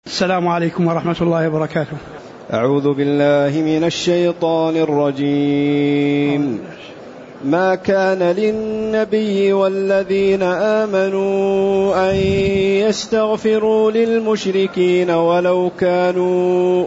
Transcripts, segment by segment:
السلام عليكم ورحمة الله وبركاته. أعوذ بالله من الشيطان الرجيم. ما كان للنبي والذين آمنوا أن يستغفروا للمشركين ولو كانوا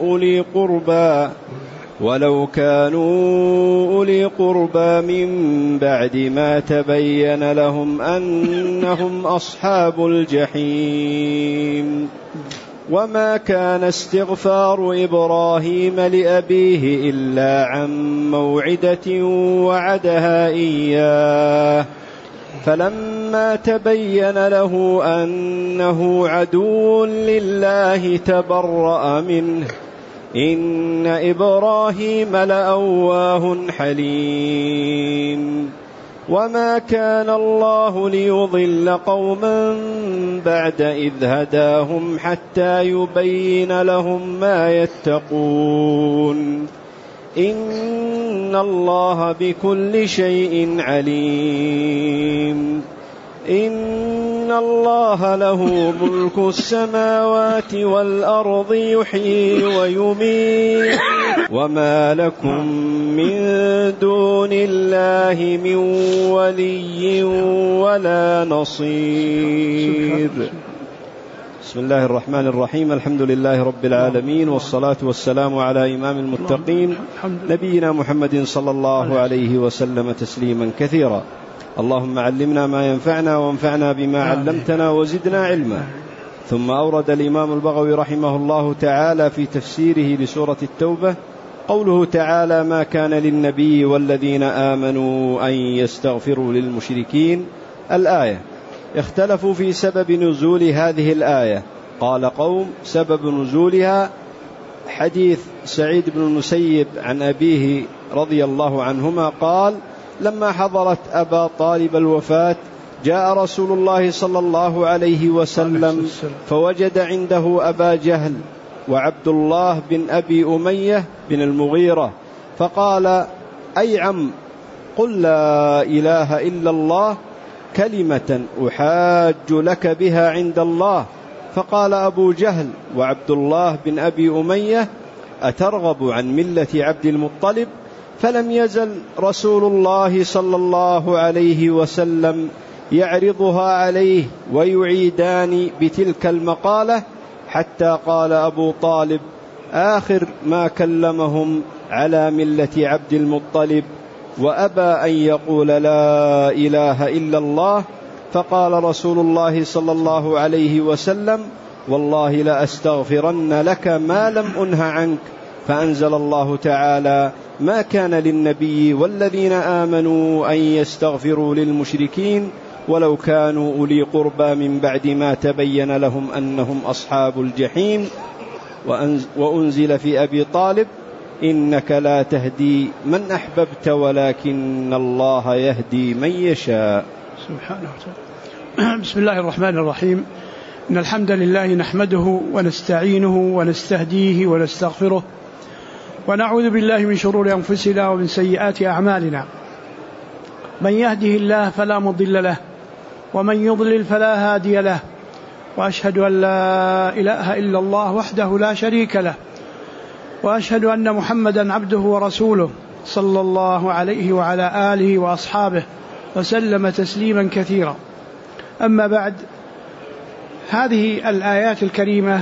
أولي قربى من بعد ما تبين لهم أنهم أصحاب الجحيم. وما كان استغفار إبراهيم لأبيه إلا عن موعدة وعدها إياه فلما تبين له أنه عدو لله تبرأ منه إن إبراهيم لأواه حليم. وما كان الله ليضل قوما بعد إذ هداهم حتى يبين لهم ما يتقون إن الله بكل شيء عليم. إن الله له ملك السماوات والأرض يحيي ويميت وما لكم من دون الله من ولي ولا نصير. بسم الله الرحمن الرحيم. الحمد لله رب العالمين، والصلاة والسلام على إمام المتقين نبينا محمد صلى الله عليه وسلم تسليما كثيرا. اللهم علمنا ما ينفعنا وانفعنا بما علمتنا وزدنا علما. ثم أورد الإمام البغوي رحمه الله تعالى في تفسيره لسورة التوبة قوله تعالى: ما كان للنبي والذين آمنوا أن يستغفروا للمشركين. الآية. اختلفوا في سبب نزول هذه الآية. قال قوم: سبب نزولها حديث سعيد بن المسيب عن أبيه رضي الله عنهما قال: لما حضرت أبا طالب الوفاة جاء رسول الله صلى الله عليه وسلم فوجد عنده أبا جهل وعبد الله بن أبي أمية بن المغيرة، فقال: أي عم، قل لا إله إلا الله كلمة أحاج لك بها عند الله. فقال أبو جهل وعبد الله بن أبي أمية: أترغب عن ملة عبد المطلب؟ فلم يزل رسول الله صلى الله عليه وسلم يعرضها عليه ويعيدان بتلك المقالة حتى قال أبو طالب آخر ما كلمهم على ملة عبد المطلب، وأبى أن يقول لا إله إلا الله. فقال رسول الله صلى الله عليه وسلم: والله لأستغفرن لك ما لم أنه عنك. فأنزل الله تعالى: ما كان للنبي والذين آمنوا أن يستغفروا للمشركين ولو كانوا أولي قربى من بعد ما تبين لهم أنهم أصحاب الجحيم. وأنزل في أبي طالب: إنك لا تهدي من أحببت ولكن الله يهدي من يشاء. سبحانه وتعالى. بسم الله الرحمن الرحيم. إن الحمد لله نحمده ونستعينه ونستهديه ونستغفره، ونعوذ بالله من شرور أنفسنا ومن سيئات أعمالنا. من يهده الله فلا مضل له، ومن يضلل فلا هادي له. وأشهد أن لا إله إلا الله وحده لا شريك له، وأشهد أن محمدا عبده ورسوله صلى الله عليه وعلى آله وأصحابه وسلم تسليما كثيرا. أما بعد، هذه الآيات الكريمة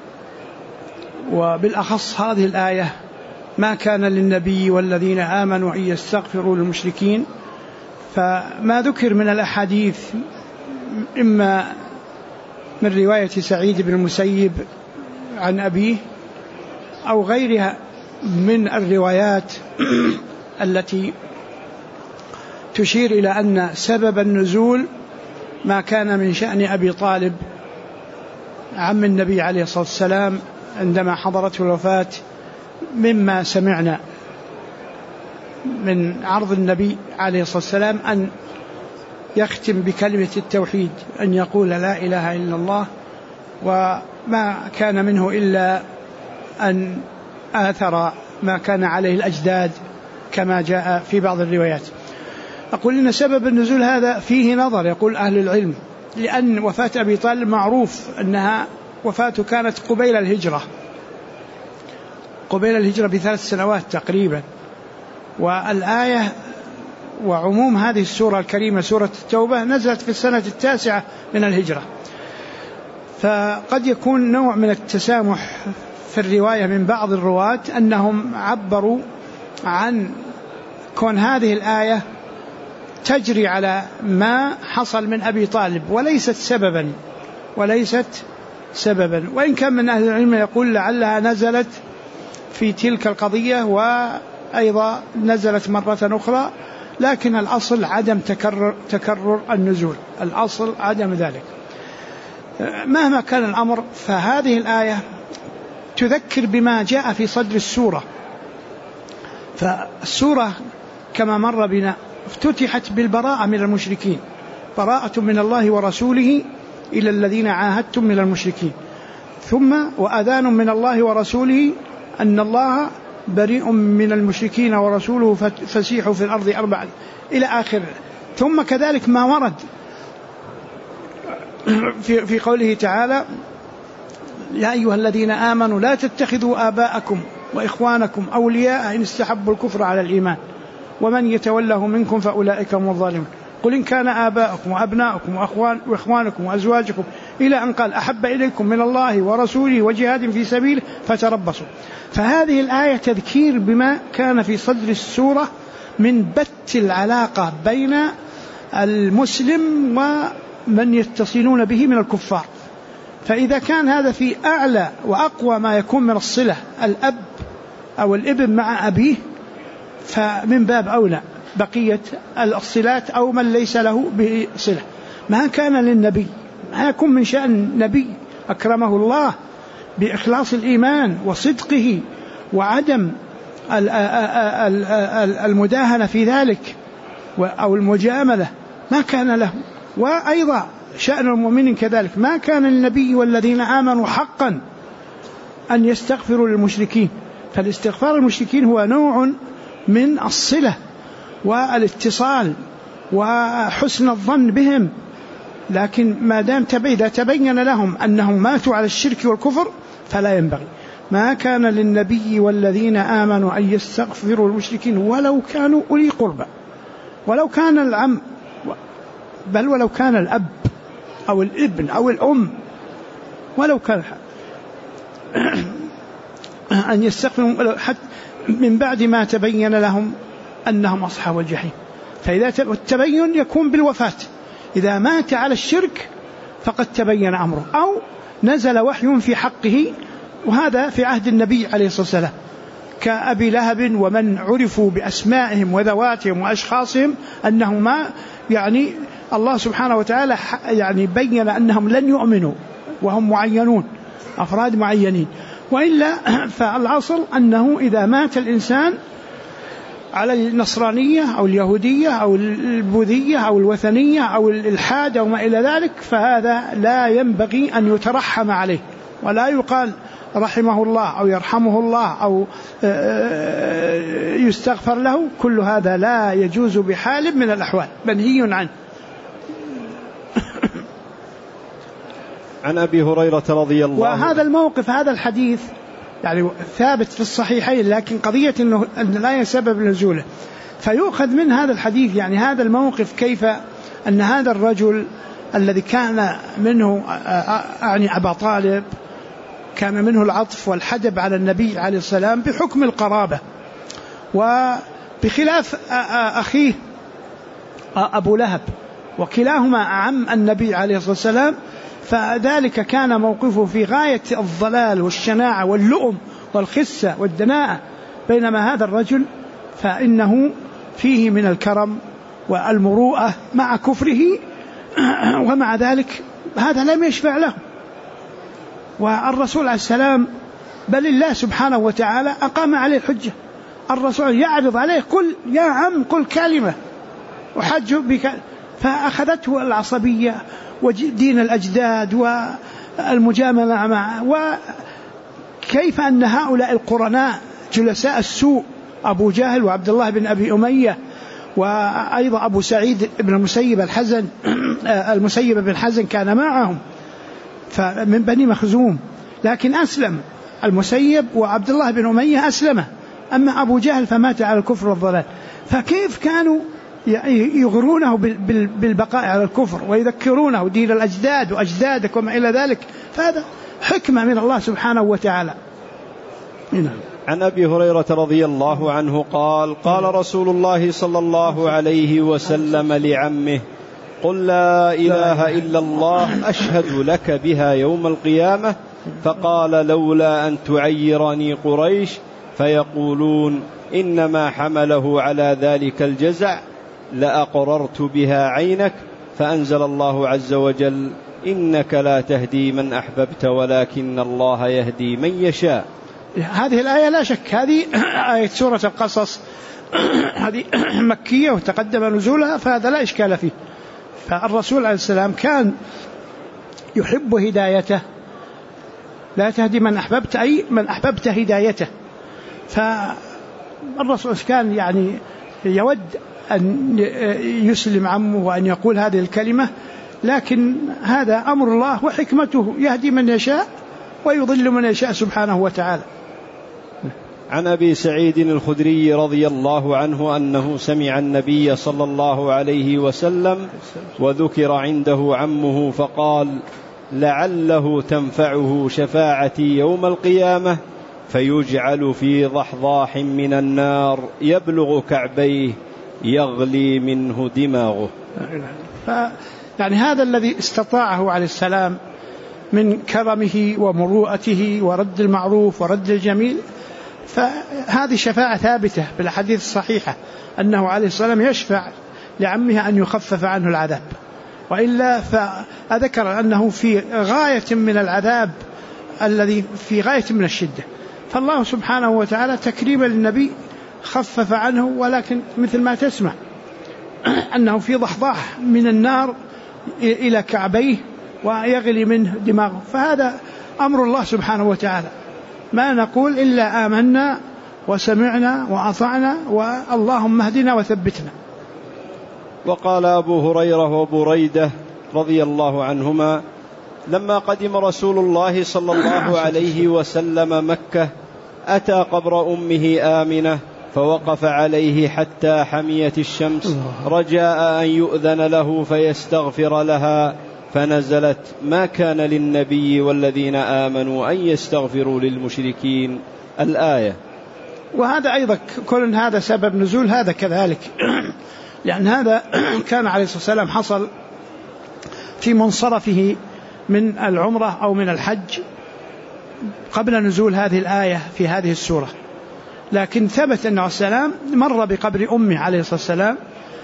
وبالأخص هذه الآية: ما كان للنبي والذين آمنوا أن يستغفروا للمشركين، فما ذكر من الأحاديث إما من رواية سعيد بن المسيب عن أبيه أو غيرها من الروايات التي تشير إلى أن سبب النزول ما كان من شأن أبي طالب عم النبي عليه الصلاة والسلام عندما حضرته الوفاة، مما سمعنا من عرض النبي عليه الصلاة والسلام أن يختم بكلمة التوحيد، أن يقول لا إله إلا الله، وما كان منه إلا أن آثر ما كان عليه الأجداد كما جاء في بعض الروايات. أقول إن سبب النزول هذا فيه نظر، يقول أهل العلم، لأن وفاة أبي طالب معروف أنها وفاته كانت قبيل الهجرة ب3 سنوات تقريبا. والآية وعموم هذه السورة الكريمة سورة التوبة نزلت في السنة 9 من الهجرة. فقد يكون نوع من التسامح في الرواية من بعض الرواة أنهم عبروا عن كون هذه الآية تجري على ما حصل من أبي طالب وليست سببا، وإن كان من أهل العلم يقول لعلها نزلت في تلك القضية وأيضا نزلت مرة أخرى، لكن الأصل عدم تكرر النزول، الأصل عدم ذلك. مهما كان الأمر فهذه الآية تذكر بما جاء في صدر السورة. فالسورة كما مر بنا افتتحت بالبراءة من المشركين، براءة من الله ورسوله إلى الذين عاهدتم من المشركين، ثم وأذان من الله ورسوله أن الله بريء من المشركين ورسوله فسيحوا في الأرض 4 إلى آخر. ثم كذلك ما ورد في قوله تعالى يا أيها الذين آمنوا لا تتخذوا آباءكم وإخوانكم أولياء إن استحبوا الكفر على الإيمان ومن يتوله منكم فأولئك هم الظالمون قل إن كان آباءكم وأبناءكم وإخوانكم وأزواجكم إلى أن قال أحب إليكم من الله ورسوله وجهاد في سبيله فتربصوا. فهذه الآية تذكير بما كان في صدر السورة من بت العلاقة بين المسلم ومن يتصلون به من الكفار. فإذا كان هذا في أعلى وأقوى ما يكون من الصلة الأب أو الابن مع أبيه، فمن باب أولى بقية الصلات أو من ليس له بصلة. ما كان للنبي، ما يكون من شأن النبي أكرمه الله بإخلاص الإيمان وصدقه وعدم المداهنة في ذلك أو المجاملة، ما كان له. وأيضا شأن المؤمنين كذلك، ما كان للنبي والذين آمنوا حقا أن يستغفروا للمشركين. فالاستغفار المشركين هو نوع من الصلة والاتصال وحسن الظن بهم، لكن ما دام إذا تبين لهم أنهم ماتوا على الشرك والكفر فلا ينبغي. ما كان للنبي والذين آمنوا أن يستغفروا للمشركين ولو كانوا أولي قربى، ولو كان العم، بل ولو كان الأب أو الابن أو الأم، ولو كان أن يستغفروا من بعد ما تبين لهم أنهم أصحاب الجحيم. فإذا التبين يكون بالوفاة، إذا مات على الشرك فقد تبين أمره أو نزل وحي في حقه، وهذا في عهد النبي عليه الصلاة والسلام كأبي لهب ومن عرفوا بأسمائهم وذواتهم وأشخاصهم أنهم ما يعني الله سبحانه وتعالى يعني بين أنهم لن يؤمنوا وهم معينون، أفراد معينين. وإلا فالأصل أنه إذا مات الإنسان على النصرانية أو اليهودية أو البوذية أو الوثنية أو الإلحاد أو ما إلى ذلك، فهذا لا ينبغي أن يترحم عليه ولا يقال رحمه الله أو يرحمه الله أو يستغفر له. كل هذا لا يجوز بحال من الأحوال، منهي عنه. عن أبي هريرة رضي الله عنه. وهذا الموقف، هذا الحديث يعني ثابت في الصحيحين، لكن قضية أن الآية سبب نزوله، فيؤخذ من هذا الحديث يعني هذا الموقف كيف أن هذا الرجل الذي كان منه يعني أبا طالب كان منه العطف والحدب على النبي عليه السلام بحكم القرابة، وبخلاف أخيه أبو لهب وكلاهما عم النبي عليه الصلاة والسلام، فذلك كان موقفه في غاية الضلال والشناعة واللؤم والخسة والدناءة، بينما هذا الرجل فإنه فيه من الكرم والمروءة مع كفره، ومع ذلك هذا لم يشفع له. والرسول عليه السلام بل الله سبحانه وتعالى أقام عليه الحجة، الرسول يعرض عليه قل يا عم قل كلمة وحج بك، فأخذته العصبية ودين الأجداد والمجاملة معه. وكيف أن هؤلاء القرناء جلساء السوء أبو جهل وعبد الله بن أبي أمية وأيضا أبو سعيد بن المسيب بن حزن كان معهم، فمن بني مخزوم، لكن أسلم المسيب وعبد الله بن أمية أسلم، أما أبو جهل فمات على الكفر والضلال. فكيف كانوا يغرونه بالبقاء على الكفر ويذكرونه دين الأجداد وأجدادك وما إلى ذلك؟ فهذا حكمة من الله سبحانه وتعالى. عن أبي هريرة رضي الله عنه قال: قال رسول الله صلى الله عليه وسلم لعمه: قل لا إله إلا الله أشهد لك بها يوم القيامة. فقال: لولا أن تعيرني قريش فيقولون إنما حمله على ذلك الجزع لأقررت بها عينك. فأنزل الله عز وجل: إنك لا تهدي من أحببت ولكن الله يهدي من يشاء. هذه الآية لا شك هذه آية سورة القصص، هذه مكية وتقدم نزولها، فهذا لا إشكال فيه. فالرسول عليه السلام كان يحب هدايته، لا تهدي من أحببت أي من أحببت هدايته. فالرسول كان يعني يود أن يسلم عمه وأن يقول هذه الكلمة، لكن هذا أمر الله وحكمته، يهدي من يشاء ويضل من يشاء سبحانه وتعالى. عن أبي سعيد الخدري رضي الله عنه أنه سمع النبي صلى الله عليه وسلم وذكر عنده عمه فقال: لعله تنفعه شفاعتي يوم القيامة فيجعل في ضحضاح من النار يبلغ كعبيه يغلي منه دماغه. يعني هذا الذي استطاعه عليه السلام من كرمه ومروءته ورد المعروف ورد الجميل، فهذه شفاعة ثابتة بالحديث الصحيحة أنه عليه السلام يشفع لعمه أن يخفف عنه العذاب، وإلا فأذكر أنه في غاية من العذاب الذي في غاية من الشدة. فالله سبحانه وتعالى تكريما للنبي خفف عنه، ولكن مثل ما تسمع أنه في ضحضاح من النار إلى كعبيه ويغلي منه دماغه. فهذا أمر الله سبحانه وتعالى، ما نقول إلا آمنا وسمعنا وأطعنا واللهم اهدنا وثبتنا. وقال أبو هريرة وبريدة رضي الله عنهما: لما قدم رسول الله صلى الله عليه وسلم مكة أتى قبر أمه آمنة فوقف عليه حتى حميت الشمس رجاء أن يؤذن له فيستغفر لها، فنزلت: ما كان للنبي والذين آمنوا أن يستغفروا للمشركين، الآية. وهذا أيضا كل هذا سبب نزول هذا كذلك، لأن هذا كان عليه الصلاة والسلام حصل في منصرفه من العمرة أو من الحج قبل نزول هذه الآية في هذه السورة، لكن ثبت أنه السلام مر بقبر أمه عليه الصلاة والسلام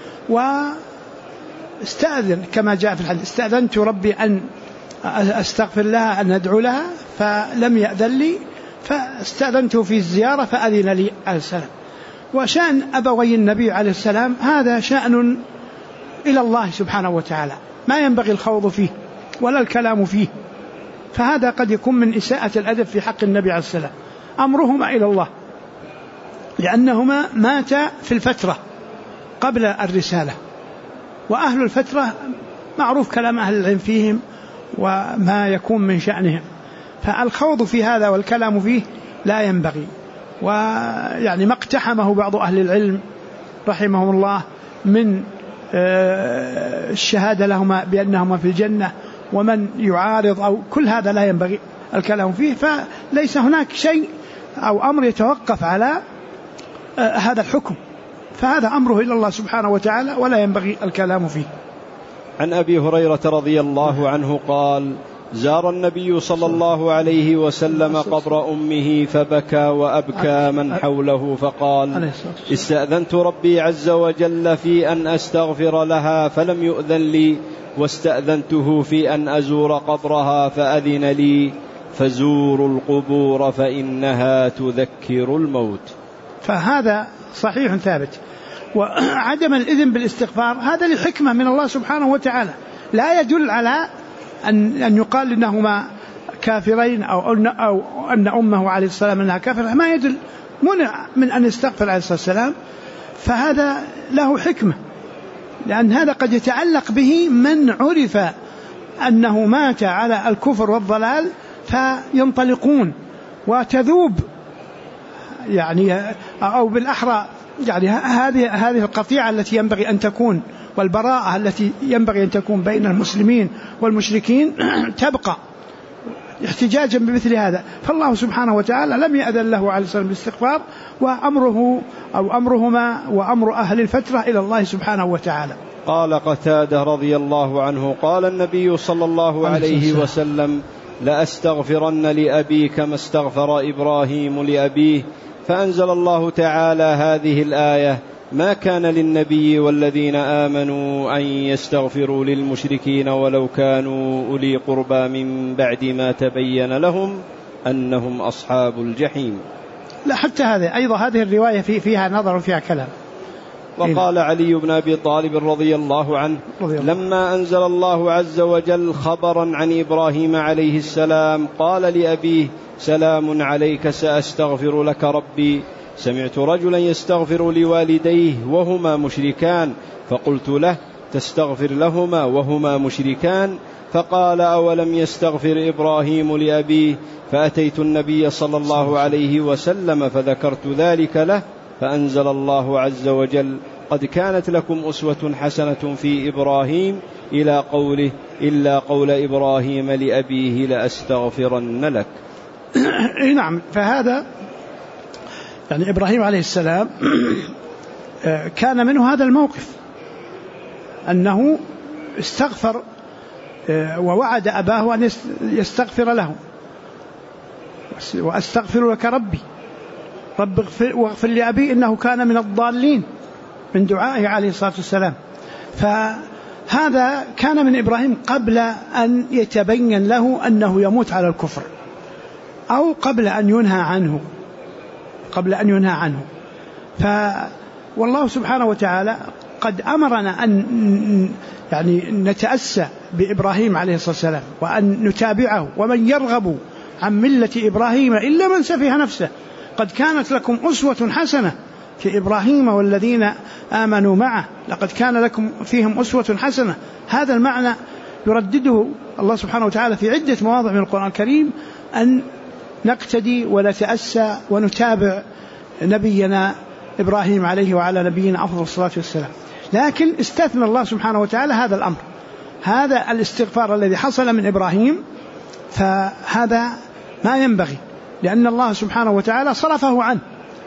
واستأذن كما جاء في الحديث: استأذنت ربي أن أستغفر لها أن أدعو لها فلم يأذن لي فاستأذنته في الزيارة فأذن لي عليه السلام. وشأن أبوي النبي عليه السلام هذا شأن إلى الله سبحانه وتعالى، ما ينبغي الخوض فيه ولا الكلام فيه، فهذا قد يكون من إساءة الأدب في حق النبي عليه السلام. أمرهما إلى الله، لأنهما ماتا في الفترة قبل الرسالة، وأهل الفترة معروف كلام أهل العلم فيهم وما يكون من شأنهم، فالخوض في هذا والكلام فيه لا ينبغي. ويعني ما اقتحمه بعض أهل العلم رحمهم الله من الشهادة لهما بأنهما في الجنة ومن يعارض أو كل هذا لا ينبغي الكلام فيه، فليس هناك شيء أو أمر يتوقف على هذا الحكم، فهذا أمره إلى الله سبحانه وتعالى ولا ينبغي الكلام فيه. عن أبي هريرة رضي الله عنه قال: زار النبي صلى الله عليه وسلم قبر أمه فبكى وأبكى من حوله فقال: استأذنت ربي عز وجل في أن أستغفر لها فلم يؤذن لي، واستأذنته في أن أزور قبرها فأذن لي، فزوروا القبور فإنها تذكر الموت. فهذا صحيح ثابت. وعدم الإذن بالاستغفار هذا لحكمة من الله سبحانه وتعالى، لا يدل على أن يقال إنهما كافرين أو أن أمه عليه السلام أنها كافرة، ما يدل، منع من أن يستغفر عليه الصلاة والسلام، فهذا له حكمة، لأن هذا قد يتعلق به من عرف أنه مات على الكفر والضلال فينطلقون وتذوب يعني، أو بالأحرى يعني هذه القطيعة التي ينبغي أن تكون والبراءة التي ينبغي أن تكون بين المسلمين والمشركين تبقى احتجاجا بمثل هذا. فالله سبحانه وتعالى لم يأذن له عليه الصلاة بالاستغفار، وأمره أو أمرهما وأمر أهل الفترة إلى الله سبحانه وتعالى. قال قتادة رضي الله عنه قال النبي صلى الله عليه وسلم: لأستغفرن لأبي كما استغفر إبراهيم لأبيه. فأنزل الله تعالى هذه الآية: ما كان للنبي والذين آمنوا أن يستغفروا للمشركين ولو كانوا أولي قربى من بعد ما تبين لهم أنهم أصحاب الجحيم. لا حتى هذا أيضا هذه الرواية فيها نظر وفيها كلام. وقال علي بن أبي طالب رضي الله عنه: لما أنزل الله عز وجل خبرا عن إبراهيم عليه السلام قال لأبيه: سلام عليك سأستغفر لك ربي. سمعت رجلا يستغفر لوالديه وهما مشركان، فقلت له: تستغفر لهما وهما مشركان؟ فقال: أولم يستغفر إبراهيم لأبيه؟ فأتيت النبي صلى الله عليه وسلم فذكرت ذلك له، فأنزل الله عز وجل: قد كانت لكم أسوة حسنة في إبراهيم إلى قوله: إلا قول إبراهيم لأبيه لأستغفرن لك. نعم. فهذا يعني إبراهيم عليه السلام كان منه هذا الموقف، أنه استغفر ووعد أباه أن يستغفر له: وأستغفر لك ربي رب واغفر لأبي إنه كان من الضالين، من دعائه عليه الصلاة والسلام. فهذا كان من إبراهيم قبل أن يتبين له أنه يموت على الكفر، أو قبل أن ينهى عنه. والله سبحانه وتعالى قد أمرنا أن يعني نتأسى بإبراهيم عليه الصلاة والسلام، وأن نتابعه. ومن يرغب عن ملة إبراهيم إلا من سفه نفسه قد كانت لكم أسوة حسنة في إبراهيم والذين آمنوا معه، لقد كان لكم فيهم أسوة حسنة. هذا المعنى يردده الله سبحانه وتعالى في عدة مواضع من القرآن الكريم، أن نقتدي ونتأسى ونتابع نبينا إبراهيم عليه وعلى نبينا أفضل الصلاة والسلام. لكن استثنى الله سبحانه وتعالى هذا الأمر، هذا الاستغفار الذي حصل من إبراهيم، فهذا ما ينبغي، لأن الله سبحانه وتعالى صرفه عنه.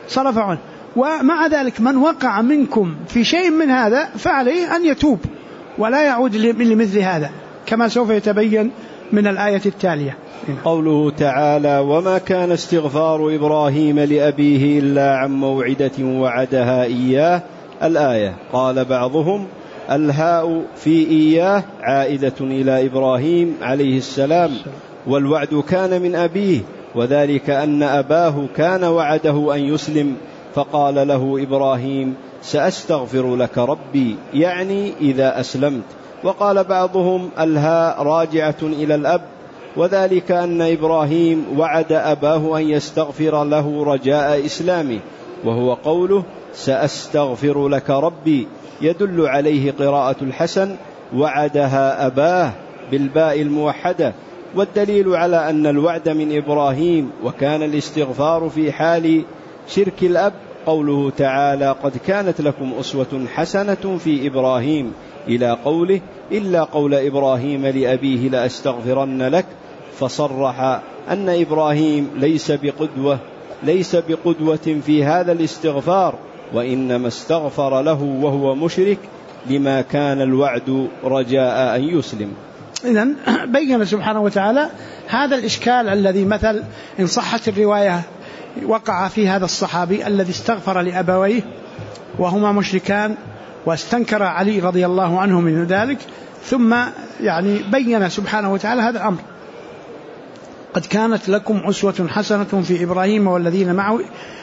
ومع ذلك من وقع منكم في شيء من هذا فعليه أن يتوب ولا يعود لمثل هذا، كما سوف يتبين من الآية التالية. قوله تعالى: وما كان استغفار إبراهيم لأبيه إلا عن موعدة وعدها إياه. الآية. قال بعضهم: الهاء في إياه عائدة إلى إبراهيم عليه السلام، والوعد كان من أبيه، وذلك أن أباه كان وعده أن يسلم، فقال له إبراهيم: سأستغفر لك ربي، يعني إذا أسلمت. وقال بعضهم: الهاء راجعة إلى الأب، وذلك أن إبراهيم وعد أباه أن يستغفر له رجاء إسلامه، وهو قوله: سأستغفر لك ربي، يدل عليه قراءة الحسن: وعدها أباه بالباء الموحدة. والدليل على أن الوعد من إبراهيم وكان الاستغفار في حال شرك الأب قوله تعالى: قد كانت لكم أسوة حسنة في إبراهيم إلى قوله: إلا قول إبراهيم لأبيه لأستغفرن لك. فصرح أن إبراهيم ليس بقدوة في هذا الاستغفار، وإنما استغفر له وهو مشرك، لما كان الوعد رجاء أن يسلم. إذن بين سبحانه وتعالى هذا الإشكال الذي مثل إن صحت الرواية وقع في هذا الصحابي الذي استغفر لأبويه وهما مشركان، واستنكر علي رضي الله عنه من ذلك، ثم يعني بين سبحانه وتعالى هذا الأمر: قد كانت لكم أسوة حسنة في إبراهيم والذين معه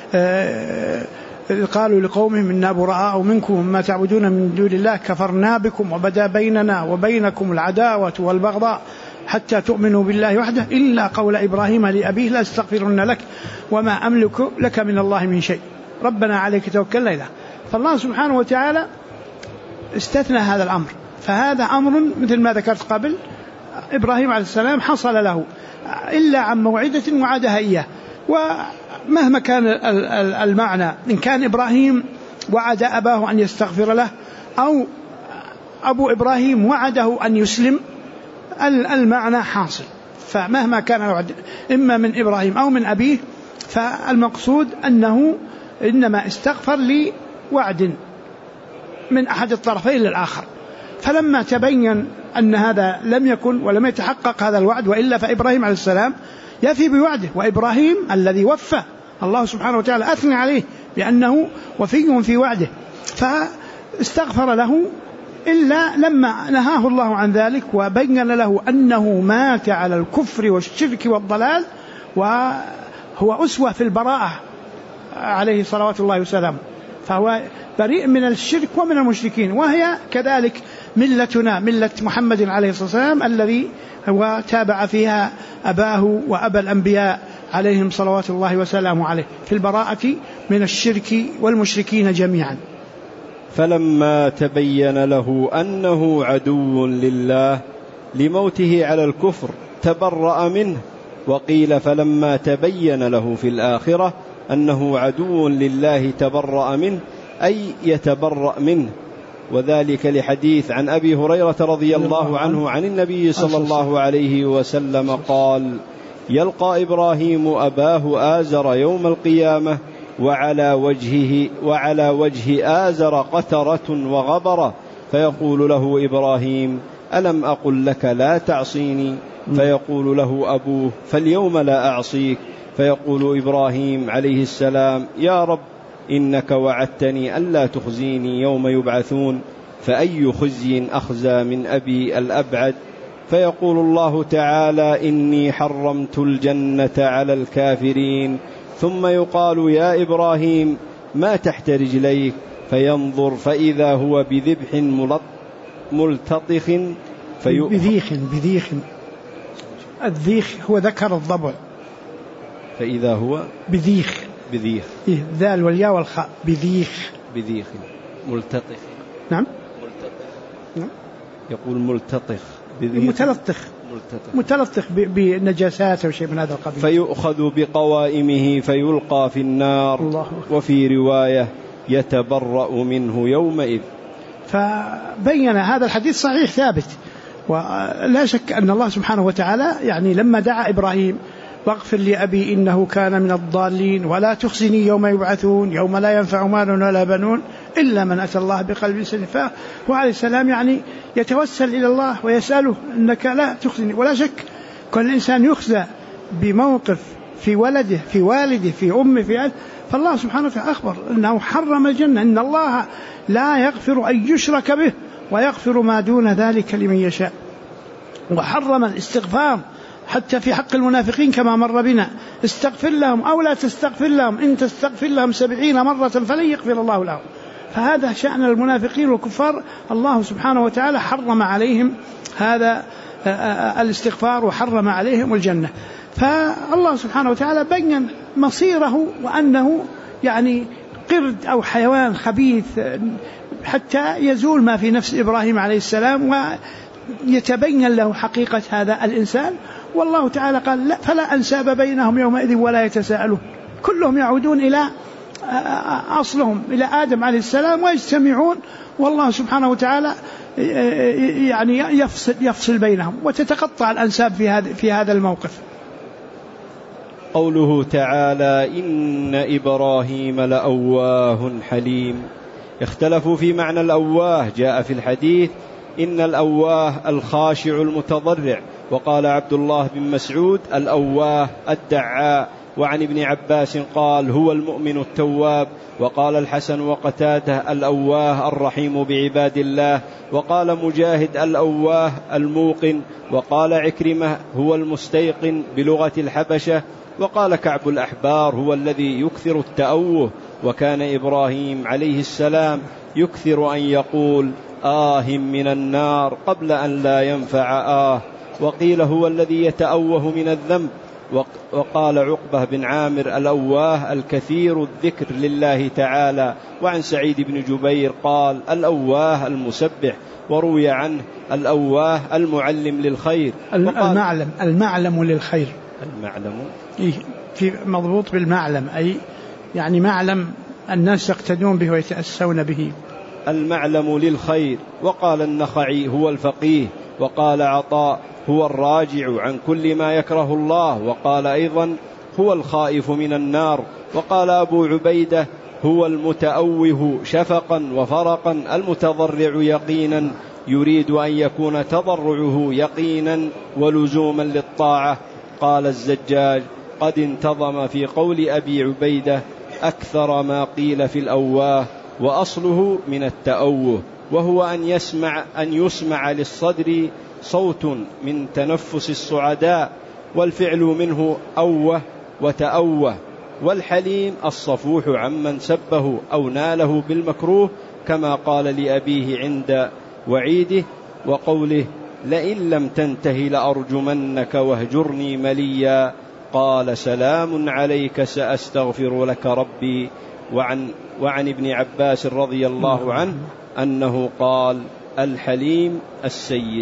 قالوا لقومهم إنا براء منكم وما تعبدون من دون الله كفرنا بكم وبدا بيننا وبينكم العداوة والبغضاء حتى تؤمنوا بالله وحده إلا قول إبراهيم لأبيه لأستغفرن لك وما أملك لك من الله من شيء ربنا عليك توكلنا إليه. فالله سبحانه وتعالى استثنى هذا الأمر، فهذا أمر مثل ما ذكرت قبل إبراهيم عليه السلام حصل له إلا عن موعدة وعدها إياه. ومهما كان المعنى، إن كان إبراهيم وعد أباه أن يستغفر له أو أبو إبراهيم وعده أن يسلم، المعنى حاصل. فمهما كان الوعد إما من إبراهيم أو من أبيه، فالمقصود أنه إنما استغفر لوعد من أحد الطرفين للآخر. فلما تبين أن هذا لم يكن ولم يتحقق هذا الوعد، وإلا فإبراهيم عليه السلام يفي بوعده، وإبراهيم الذي وفى الله سبحانه وتعالى أثنى عليه بأنه وفي في وعده، فاستغفر له إلا لما نهاه الله عن ذلك وبين له أنه مات على الكفر والشرك والضلال، وهو أسوة في البراءة عليه صلوات الله وسلامه، فهو بريء من الشرك ومن المشركين، وهي كذلك ملتنا ملة محمد عليه الصلاة والسلام الذي هو تابع فيها أباه وأبا الأنبياء عليهم صلوات الله وسلامه عليه في البراءة من الشرك والمشركين جميعا. فلما تبين له أنه عدو لله لموته على الكفر تبرأ منه. وقيل فلما تبين له في الآخرة أنه عدو لله تبرأ منه، أي يتبرأ منه، وذلك لحديث عن أبي هريرة رضي الله عنه عن النبي صلى الله عليه وسلم قال: يلقى إبراهيم أباه آزر يوم القيامة وعلى وجه آزر قترة وغبرة، فيقول له إبراهيم: ألم أقل لك لا تعصيني؟ فيقول له أبوه: فاليوم لا أعصيك. فيقول إبراهيم عليه السلام: يا رب إنك وعدتني ألا تخزيني يوم يبعثون، فأي خزي أخزى من أبي الأبعد؟ فيقول الله تعالى: إني حرمت الجنة على الكافرين. ثم يقال: يا إبراهيم ما تحت رجليك؟ فينظر فإذا هو بذبح ملتطخ بذيخ الذيخ هو ذكر الضبع، فإذا هو بذيخ ذال والياء والخاء بذيخ ملتطخ. نعم يقول ملتطخ متلطخ بنجاسات أو شيء من هذا القبيل. فيؤخذ بقوائمه فيلقى في النار. وفي رواية: يتبرأ منه يومئذ. فبين هذا الحديث صحيح ثابت، ولا شك أن الله سبحانه وتعالى يعني لما دعا إبراهيم: واغفر لأبي إنه كان من الضالين ولا تخزني يوم يبعثون يوم لا ينفع مال ولا بنون إلا من أتى الله بقلب سليم، فهو عليه السلام يعني يتوسل إلى الله ويسأله: إنك لا تخزني. ولا شك كل إنسان يخزى بموقف في ولده في والده في أمه في أهله، فالله سبحانه وتعالى أخبر أنه حرم الجنة، إن الله لا يغفر أن يشرك به ويغفر ما دون ذلك لمن يشاء، وحرم الاستغفار حتى في حق المنافقين كما مر بنا: استغفر لهم أو لا تستغفر لهم إن تستغفر لهم 70 مرة فلن يغفر الله لهم. فهذا شأن المنافقين والكفار، الله سبحانه وتعالى حرم عليهم هذا الاستغفار وحرم عليهم الجنة. فالله سبحانه وتعالى بين مصيره وأنه يعني قرد أو حيوان خبيث حتى يزول ما في نفس إبراهيم عليه السلام ويتبين له حقيقة هذا الإنسان. والله تعالى قال: لا فلا أنساب بينهم يومئذ ولا يتساءلون، كلهم يعودون إلى أصلهم إلى آدم عليه السلام ويجتمعون، والله سبحانه وتعالى يعني يفصل بينهم وتتقطع الأنساب في هذا الموقف. قوله تعالى: إن إبراهيم لأواه حليم. اختلفوا في معنى الأواه. جاء في الحديث: إن الأواه الخاشع المتضرع. وقال عبد الله بن مسعود: الأواه الدعاء. وعن ابن عباس قال: هو المؤمن التواب. وقال الحسن وقتاده: الأواه الرحيم بعباد الله. وقال مجاهد: الأواه الموقن. وقال عكرمة: هو المستيقن بلغة الحبشة. وقال كعب الأحبار: هو الذي يكثر التأوه. وكان إبراهيم عليه السلام يكثر أن يقول: آه من النار قبل أن لا ينفع آه. وقيل: هو الذي يتأوه من الذنب. وقال عقبة بن عامر الأواه الكثير الذكر لله تعالى. وعن سعيد بن جبير قال الأواه المسبح، وروي عنه الأواه المعلم للخير. المعلم للخير، المعلم في مضبوط بالمعلم، أي يعني معلم الناس يقتدون به ويتأسون به. المعلم للخير. وقال النخعي هو الفقيه. وقال عطاء هو الراجع عن كل ما يكره الله. وقال أيضا هو الخائف من النار. وقال أبو عبيدة هو المتأوه شفقا وفرقا، المتضرع يقينا، يريد أن يكون تضرعه يقينا ولزوما للطاعة. قال الزجاج قد انتظم في قول أبي عبيدة أكثر ما قيل في الأواه، وأصله من التأوه، وهو أن يسمع للصدر صوت من تنفس السعداء، والفعل منه أوه وتأوه. والحليم الصفوح عمن سبه أو ناله بالمكروه، كما قال لأبيه عند وعيده وقوله لئن لم تنته لأرجمنك واهجرني مليا. قال سلام عليك سأستغفر لك ربي. وعن ابن عباس رضي الله عنه أنه قال الحليم السيد.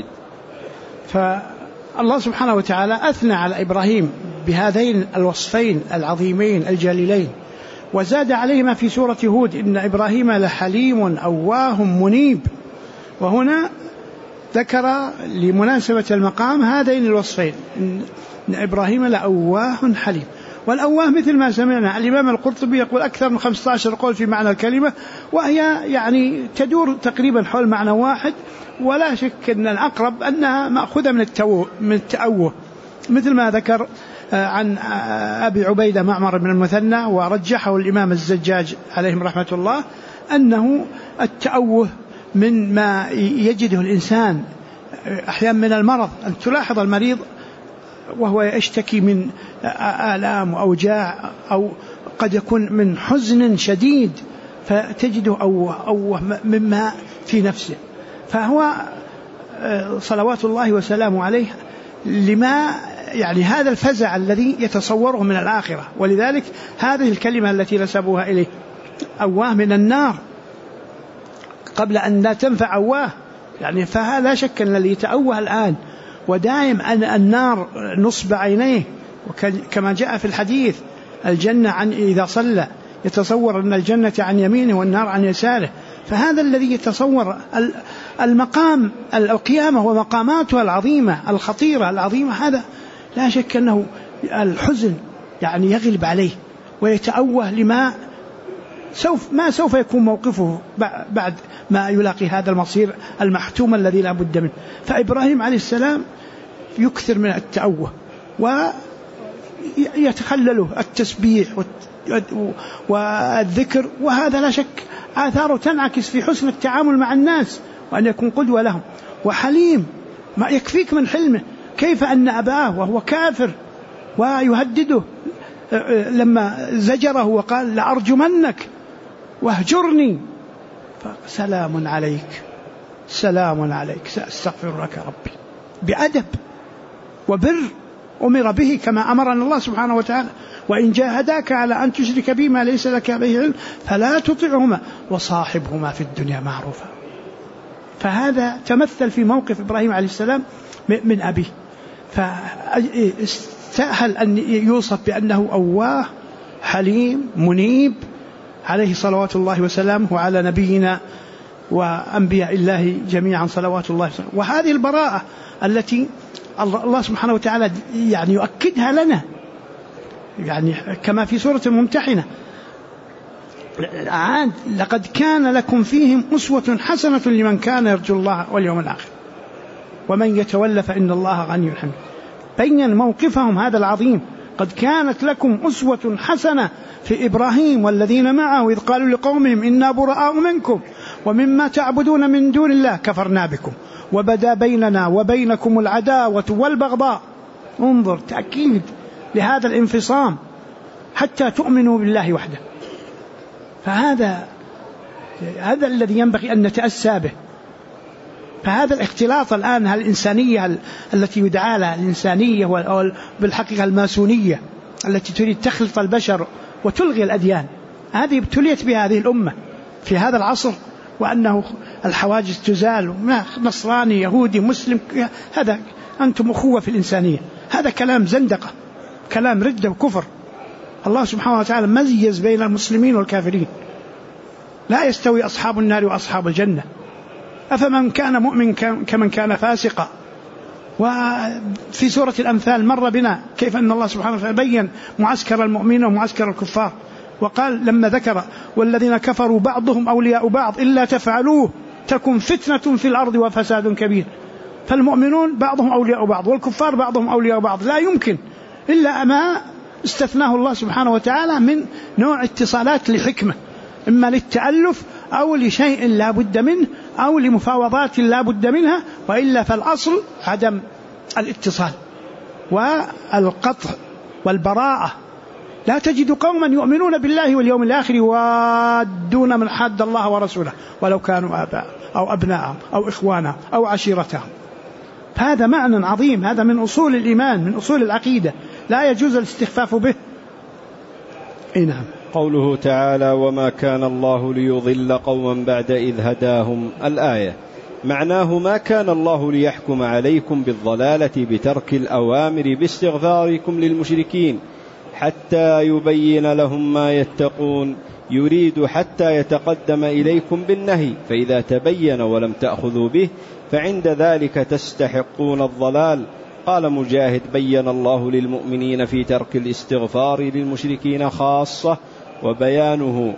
فالله سبحانه وتعالى أثنى على إبراهيم بهذين الوصفين العظيمين الجليلين، وزاد عليهما في سورة هود إن إبراهيم لحليم أواه منيب. وهنا ذكر لمناسبة المقام هذين الوصفين، إن إبراهيم لأواه حليم. والأواه مثل ما سمعنا الإمام القرطبي يقول أكثر من 15 قول في معنى الكلمة، وهي يعني تدور تقريبا حول معنى واحد، ولا شك أن الأقرب أنها مأخوذة من التأوه، مثل ما ذكر عن أبي عبيدة معمر بن المثنى، ورجحه الإمام الزجاج عليهم رحمة الله، أنه التأوه من ما يجده الإنسان أحيانا من المرض. أن تلاحظ المريض وهو يشتكي من آلام وأوجاع، أو قد يكون من حزن شديد، فتجده أوه مما في نفسه، فهو صلوات الله وسلامه عليه لما يعني هذا الفزع الذي يتصوره من الآخرة. ولذلك هذه الكلمة التي نسبوها إليه أواه من النار قبل أن لا تنفع أواه، يعني فهذا لا شك أن اللي يتأوه الآن ودائم أن النار نصب عينيه، وكما جاء في الحديث الجنة عن إذا صلى يتصور أن الجنة عن يمينه والنار عن يساره. فهذا الذي يتصور المقام القيامة ومقاماتها العظيمة الخطيرة العظيمة، هذا لا شك أنه الحزن يعني يغلب عليه ويتأوه لما سوف يكون موقفه بعد ما يلاقي هذا المصير المحتوم الذي لا بد منه. فإبراهيم عليه السلام يكثر من التأوه ويتخلله التسبيح والذكر، وهذا لا شك آثاره تنعكس في حسن التعامل مع الناس وأن يكون قدوة لهم. وحليم ما يكفيك من حلمه، كيف أن أباه وهو كافر ويهدده لما زجره وقال لأرجمنك واهجرني، فسلام عليك سلام عليك سأستغفر لك ربي، بأدب وبر أمر به كما أمرنا الله سبحانه وتعالى. وإن جاهداك على أن تشرك بما ليس لك به علم فلا تطعهما وصاحبهما في الدنيا معروفا. فهذا تمثل في موقف إبراهيم عليه السلام من أبيه، فاستأهل أن يوصف بأنه أواه حليم منيب عليه صلوات الله وسلامه وعلى نبينا وأنبياء الله جميعا صلوات الله وسلامه. وهذه البراءة التي الله سبحانه وتعالى يعني يؤكدها لنا، يعني كما في سورة الممتحنة لقد كان لكم فيهم أسوة حسنة لمن كان يرجو الله واليوم الآخر ومن يتولى فإن الله غني حميد. بين موقفهم هذا العظيم، قد كانت لكم أسوة حسنة في إبراهيم والذين معه إذ قالوا لقومهم إنا براء منكم ومما تعبدون من دون الله كفرنا بكم وبدا بيننا وبينكم العداوة والبغضاء. انظر تأكيد لهذا الانفصام حتى تؤمنوا بالله وحده. فهذا الذي ينبغي أن نتأسى به، فهذا الاختلاط الآن الإنسانية التي يدعى لها الإنسانية بالحقيقة الماسونية التي تريد تخلط البشر وتلغي الأديان، هذه ابتليت بها هذه الأمة في هذا العصر، وأنه الحواجز تزال، نصراني يهودي مسلم، هذا أنتم أخوة في الإنسانية. هذا كلام زندقة، كلام ردة وكفر. الله سبحانه وتعالى ميز بين المسلمين والكافرين، لا يستوي أصحاب النار وأصحاب الجنة، أفمن كان مؤمن كمن كان فاسقا. وفي سورة الأمثال مر بنا كيف أن الله سبحانه وتعالى بين معسكر المؤمنين ومعسكر الكفار، وقال لما ذكر والذين كفروا بعضهم أولياء بعض إلا تفعلوه تكن فتنة في الأرض وفساد كبير. فالمؤمنون بعضهم أولياء بعض والكفار بعضهم أولياء بعض، لا يمكن إلا ما استثناه الله سبحانه وتعالى من نوع اتصالات لحكمة، إما للتألف أو لشيء لا بد منه أو لمفاوضات لا بد منها، وإلا فالأصل عدم الاتصال والقطع والبراءة. لا تجد قوما يؤمنون بالله واليوم الآخر يوادون من حاد الله ورسوله ولو كانوا آباء أو أبناء أو إخوانا أو عشيرتهم. هذا معنى عظيم، هذا من أصول الإيمان، من أصول العقيدة، لا يجوز الاستخفاف به. نعم. قوله تعالى وما كان الله ليضل قوما بعد إذ هداهم، الآية معناه ما كان الله ليحكم عليكم بالضلالة بترك الأوامر باستغفاركم للمشركين حتى يبين لهم ما يتقون، يريد حتى يتقدم إليكم بالنهي، فإذا تبين ولم تأخذوا به فعند ذلك تستحقون الضلال. قال مجاهد بين الله للمؤمنين في ترك الاستغفار للمشركين خاصة، وبيان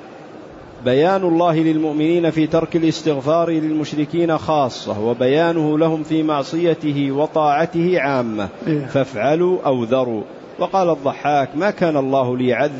الله للمؤمنين في ترك الاستغفار للمشركين خاصة، وبيانه لهم في معصيته وطاعته عامة، فافعلوا أو ذروا. وقال الضحاك ما كان الله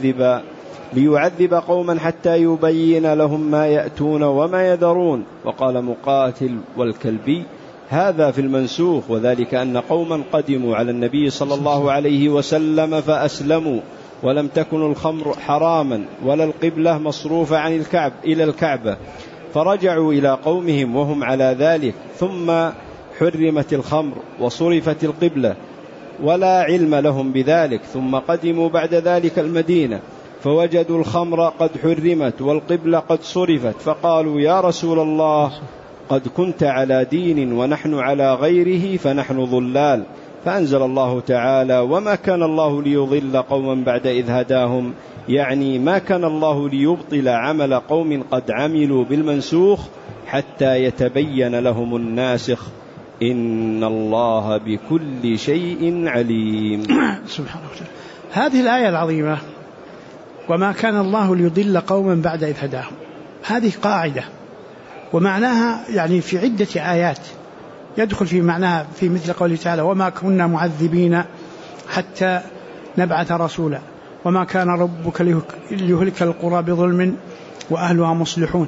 ليعذب قوما حتى يبين لهم ما يأتون وما يذرون. وقال مقاتل والكلبي هذا في المنسوخ، وذلك أن قوما قدموا على النبي صلى الله عليه وسلم فأسلموا ولم تكن الخمر حراما ولا القبلة مصروفة عن إلى الكعبة، فرجعوا إلى قومهم وهم على ذلك، ثم حرمت الخمر وصرفت القبلة ولا علم لهم بذلك، ثم قدموا بعد ذلك المدينة فوجدوا الخمر قد حرمت والقبلة قد صرفت، فقالوا يا رسول الله قد كنت على دين ونحن على غيره فنحن ضلال. فأنزل الله تعالى وما كان الله ليضل قوما بعد إذ هداهم، يعني ما كان الله ليبطل عمل قوم قد عملوا بالمنسوخ حتى يتبين لهم الناسخ، إن الله بكل شيء عليم. سبحانه وتعالى. هذه الآية العظيمة وما كان الله ليضل قوما بعد إذ هداهم، هذه قاعدة ومعناها يعني في عدة آيات يدخل في معناها في مثل قوله تعالى وما كنا معذبين حتى نبعث رسولا وما كان ربك ليهلك القرى بظلم وأهلها مصلحون.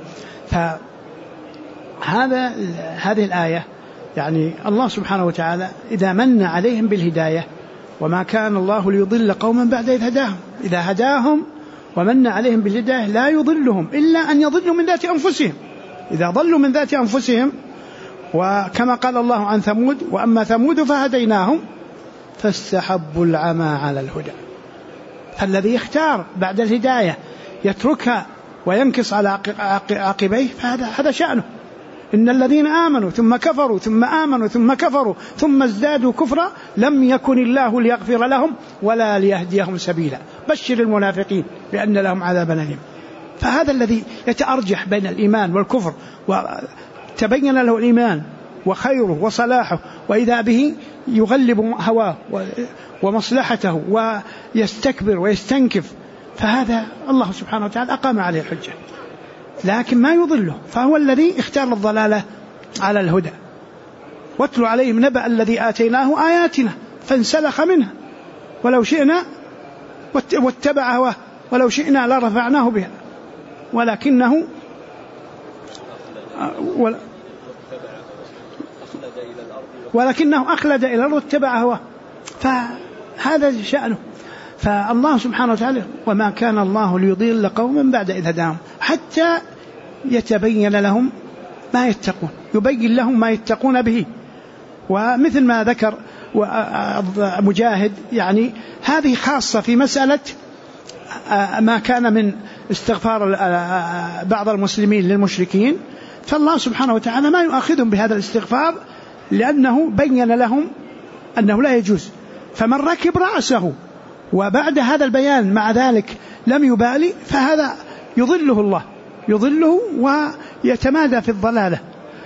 هذه الآية يعني الله سبحانه وتعالى إذا من عليهم بالهداية وما كان الله ليضل قوما بعد إذ هداهم، إذا هداهم ومن عليهم بالهداية لا يضلهم إلا أن يضلوا من ذات أنفسهم، إذا ضلوا من ذات أنفسهم. وكما قال الله عن ثمود وأما ثمود فهديناهم فاستحبوا العمى على الهدى. فالذي يختار بعد الهداية يتركها وينكص على عقبيه فهذا شأنه. إن الذين آمنوا ثم كفروا ثم آمنوا ثم كفروا ثم ازدادوا كفرا لم يكن الله ليغفر لهم ولا ليهديهم سبيلا بشر المنافقين بأن لهم عذابا أليما. فهذا الذي يتأرجح بين الإيمان والكفر، وتبين له الإيمان وخيره وصلاحه، وإذا به يغلب هواه ومصلحته ويستكبر ويستنكف، فهذا الله سبحانه وتعالى أقام عليه الحجة، لكن ما يضله، فهو الذي اختار الضلالة على الهدى. واتل عليهم نبأ الذي آتيناه آياتنا فانسلخ منها ولو شئنا واتبع هواه ولو شئنا لرفعناه بها ولكنه أخلد إلى الأرض واتبع هواه، فهذا شأنه. فالله سبحانه وتعالى وما كان الله ليضل قوما بعد إذ هداهم حتى يتبين لهم ما يتقون، يبين لهم ما يتقون به. ومثل ما ذكر مجاهد يعني هذه خاصة في مسألة ما كان من استغفار بعض المسلمين للمشركين، فالله سبحانه وتعالى ما يؤاخذهم بهذا الاستغفار لأنه بين لهم أنه لا يجوز. فمن ركب رأسه وبعد هذا البيان مع ذلك لم يبالي فهذا يضله الله، يضله ويتمادى في الضلالة.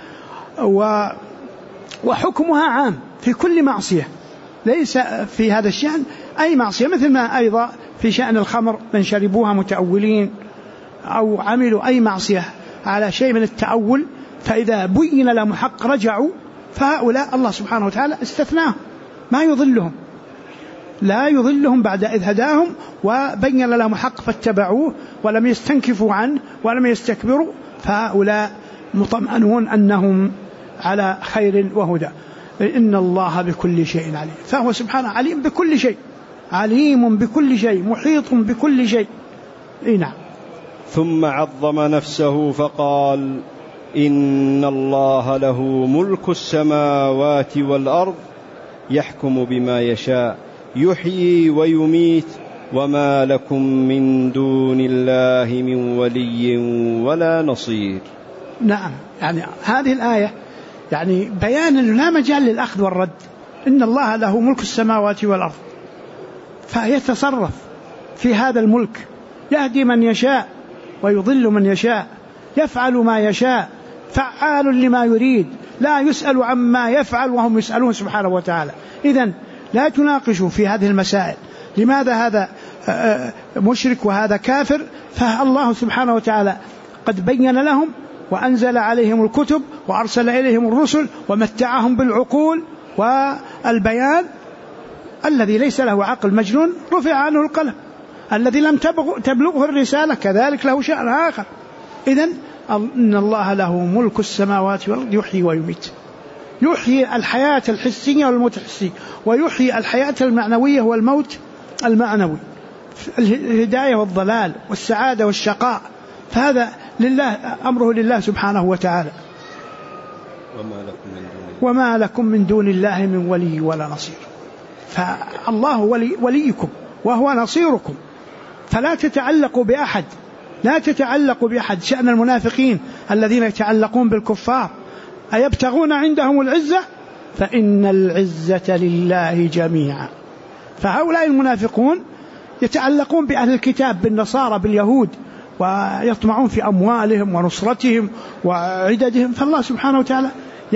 وحكمها عام في كل معصية، ليس في هذا الشأن أي معصية، مثل ما أيضا في شأن الخمر من شربوها متأولين أو عملوا أي معصية على شيء من التأول فإذا بين لهم حق رجعوا، فهؤلاء الله سبحانه وتعالى استثناهم، ما يضلهم، لا يضلهم بعد إذ هداهم وبين لهم حق فاتبعوه ولم يستنكفوا عنه ولم يستكبروا، فهؤلاء مطمئنون أنهم على خير وهدى. إن الله بكل شيء عليم، فهو سبحانه عليم بكل شيء، عليم بكل شيء، محيط بكل شيء. نعم. ثم عظم نفسه فقال: إن الله له ملك السماوات والأرض يحكم بما يشاء يحيي ويميت وما لكم من دون الله من ولي ولا نصير. نعم، يعني هذه الآية يعني بيان أنه لا مجال للأخذ والرد. إن الله له ملك السماوات والأرض، فيتصرف في هذا الملك، يهدي من يشاء ويضل من يشاء، يفعل ما يشاء، فعال لما يريد، لا يسأل عما يفعل وهم يسألون سبحانه وتعالى. إذن لا تناقشوا في هذه المسائل، لماذا هذا مشرك وهذا كافر، فالله سبحانه وتعالى قد بين لهم وأنزل عليهم الكتب وأرسل إليهم الرسل ومتعهم بالعقول والبيان. الذي ليس له عقل مجنون رفع عنه القلم، الذي لم تبلغه الرسالة كذلك له شأن آخر. إذن إن الله له ملك السماوات والأرض يحيي ويميت، يحيي الحياة الحسية والموت الحسي، ويحيي الحياة المعنوية والموت المعنوي، الهداية والضلال والسعادة والشقاء، فهذا لله، أمره لله سبحانه وتعالى. وما لكم من دون الله من ولي ولا نصير. فالله وليكم وهو نصيركم، فلا تتعلقوا بأحد، لا تتعلقوا بأحد. شأن المنافقين الذين يتعلقون بالكفار، أيبتغون عندهم العزة؟ فإن العزة لله جميعا. فهؤلاء المنافقون يتعلقون بأهل الكتاب، بالنصارى، باليهود، ويطمعون في أموالهم ونصرتهم وعددهم، فالله سبحانه وتعالى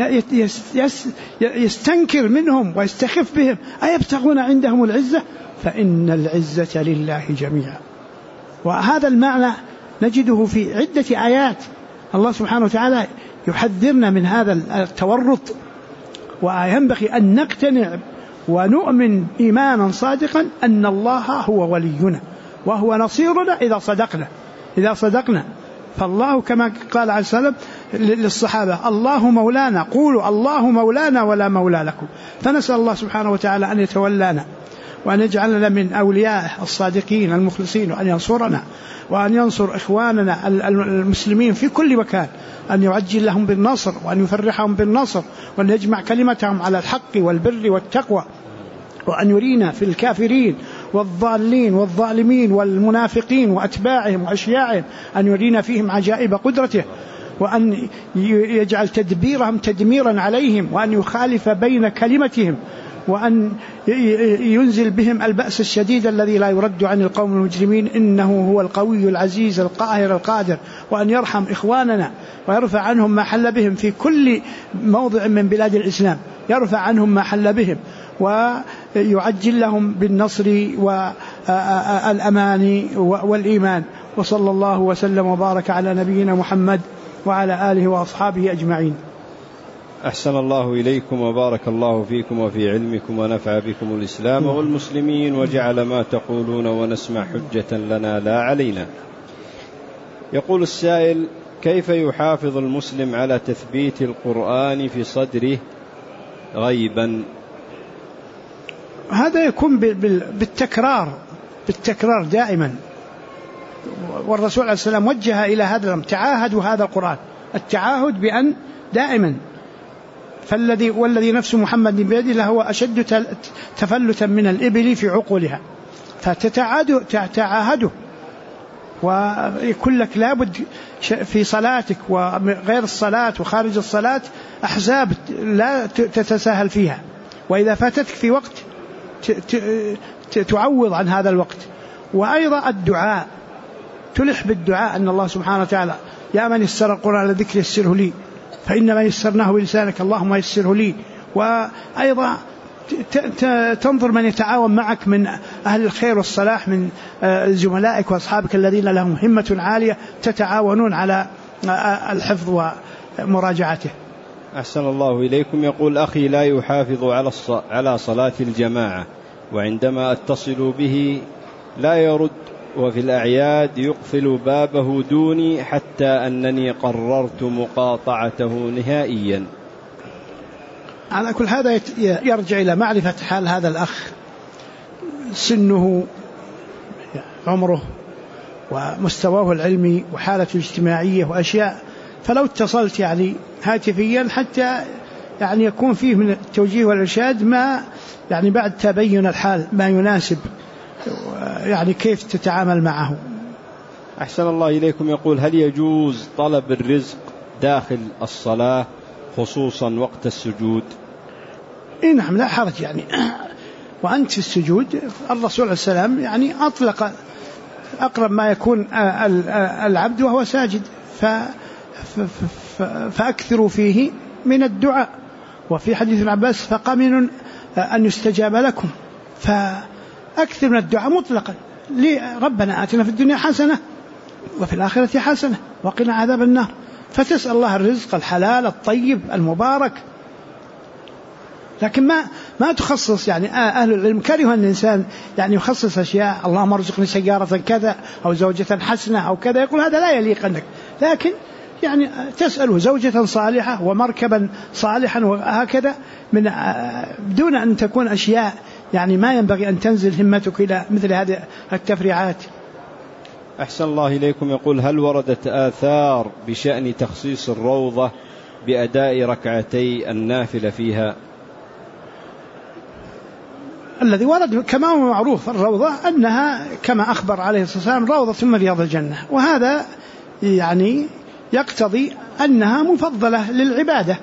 يستنكر منهم ويستخف بهم. أيبتغون عندهم العزة؟ فإن العزة لله جميعا. وهذا المعنى نجده في عدة آيات. الله سبحانه وتعالى يحذرنا من هذا التورط، وينبغي أن نقتنع ونؤمن إيمانا صادقا أن الله هو ولينا وهو نصيرنا إذا صدقنا. فالله كما قال عليه السلام للصحابة: الله مولانا، قولوا الله مولانا ولا مولى لكم. فنسأل الله سبحانه وتعالى أن يتولانا وأن يجعلنا من أوليائه الصادقين المخلصين، وأن ينصرنا وأن ينصر إخواننا المسلمين في كل مكان، أن يعجل لهم بالنصر وأن يفرحهم بالنصر، وأن يجمع كلمتهم على الحق والبر والتقوى، وأن يرينا في الكافرين والضالين والظالمين والمنافقين وأتباعهم وأشياعهم، أن يرينا فيهم عجائب قدرته، وأن يجعل تدبيرهم تدميرا عليهم، وأن يخالف بين كلمتهم، وأن ينزل بهم البأس الشديد الذي لا يرد عن القوم المجرمين، إنه هو القوي العزيز القاهر القادر. وأن يرحم إخواننا ويرفع عنهم ما حل بهم في كل موضع من بلاد الإسلام، يرفع عنهم ما حل بهم ويعجل لهم بالنصر والأمان والإيمان. وصلى الله وسلم وبارك على نبينا محمد وعلى آله وأصحابه أجمعين. أحسن الله إليكم وبارك الله فيكم وفي علمكم ونفع بكم الإسلام والمسلمين، وجعل ما تقولون ونسمع حجة لنا لا علينا. يقول السائل: كيف يحافظ المسلم على تثبيت القرآن في صدره غيبا؟ هذا يكون بالتكرار دائما. والرسول عليه السلام وجه إلى هذا الأمر: تعاهدوا هذا القرآن التعاهد بأن دائما والذي نفس محمد بيده لهو أشد تفلتا من الإبل في عقولها، فتتعاهده. ويكون لك لابد في صلاتك وغير الصلاة وخارج الصلاة أحزاب لا تتساهل فيها، وإذا فاتتك في وقت تعوض عن هذا الوقت. وأيضا الدعاء، تلح بالدعاء أن الله سبحانه وتعالى يا من يسر القرآن لذكر يسره لي، فإنما يسرناه بلسانك اللهم يسره لي. وأيضا تنظر من يتعاون معك من أهل الخير والصلاح من زملائك وأصحابك الذين لهم همة عالية، تتعاونون على الحفظ ومراجعته. أحسن الله إليكم. يقول أخي لا يحافظ على صلاة الجماعة، وعندما أتصل به لا يرد، وفي الأعياد يقفل بابه دوني حتى أنني قررت مقاطعته نهائيا. على كل هذا يرجع إلى معرفة حال هذا الأخ، سنه، عمره، ومستواه العلمي، وحالته الاجتماعية وأشياء. فلو اتصلت يعني هاتفيا حتى يعني يكون فيه من التوجيه والإرشاد ما يعني بعد تبين الحال ما يناسب يعني كيف تتعامل معه. أحسن الله إليكم. يقول هل يجوز طلب الرزق داخل الصلاة خصوصا وقت السجود؟ نعم لا حرج يعني. وأنت في السجود الرسول عليه السلام يعني أطلق أقرب ما يكون العبد وهو ساجد، فأكثروا فيه من الدعاء. وفي حديث ابن عباس فقمن أن يستجاب لكم، فأكثر من الدعاء مطلقا. ربنا آتنا في الدنيا حسنة وفي الآخرة حسنة وقنا عذاب النار. فتسأل الله الرزق الحلال الطيب المبارك، لكن ما تخصص. يعني أهل العلم كرهوا أن الإنسان يعني يخصص أشياء، اللهم ارزقني سيارة كذا أو زوجة حسنة أو كذا، يقول هذا لا يليق أنك. لكن يعني تسأله زوجة صالحة ومركبا صالحا وهكذا، من بدون أن تكون أشياء يعني ما ينبغي أن تنزل همتك إلى مثل هذه التفريعات. أحسن الله إليكم. يقول هل وردت آثار بشأن تخصيص الروضة بأداء ركعتي النافلة فيها؟ الذي ورد كما هو معروف الروضة أنها كما أخبر عليه الصلاة والسلام روضة من رياض الجنة، وهذا يعني يقتضي أنها مفضلة للعبادة،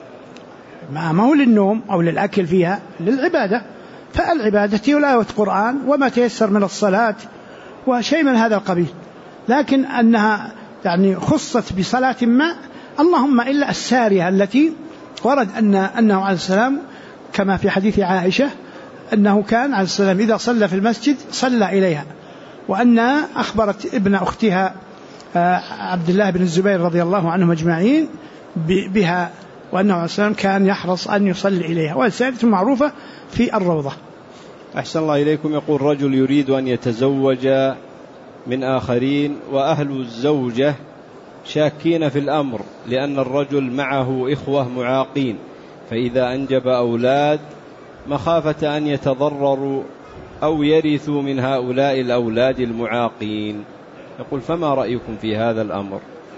ما هو للنوم أو للأكل فيها، للعبادة. فالعبادة تلاوة قرآن وما تيسر من الصلاة وشيء من هذا القبيل. لكن أنها يعني خصت بصلاة ما، اللهم إلا السارية التي ورد أنه عليه السلام كما في حديث عائشة أنه كان عليه السلام إذا صلى في المسجد صلى إليها، وأنها أخبرت ابن أختها عبد الله بن الزبير رضي الله عنهم أجمعين بها، وأنه عليه السلام كان يحرص أن يصلي إليها، والسادة معروفة في الروضة. أحسن الله إليكم. يقول رجل يريد أن يتزوج من آخرين، وأهل الزوجة شاكين في الأمر لأن الرجل معه إخوة معاقين، فإذا أنجب أولاد مخافة أن يتضرروا أو يرثوا من هؤلاء الأولاد المعاقين. يقول فما رأيكم في هذا الأمر؟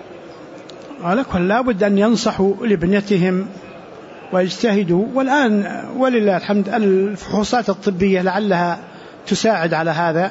على كل لابد أن ينصحوا لابنتهم ويجتهدوا، والآن ولله الحمد الفحوصات الطبية لعلها تساعد على هذا،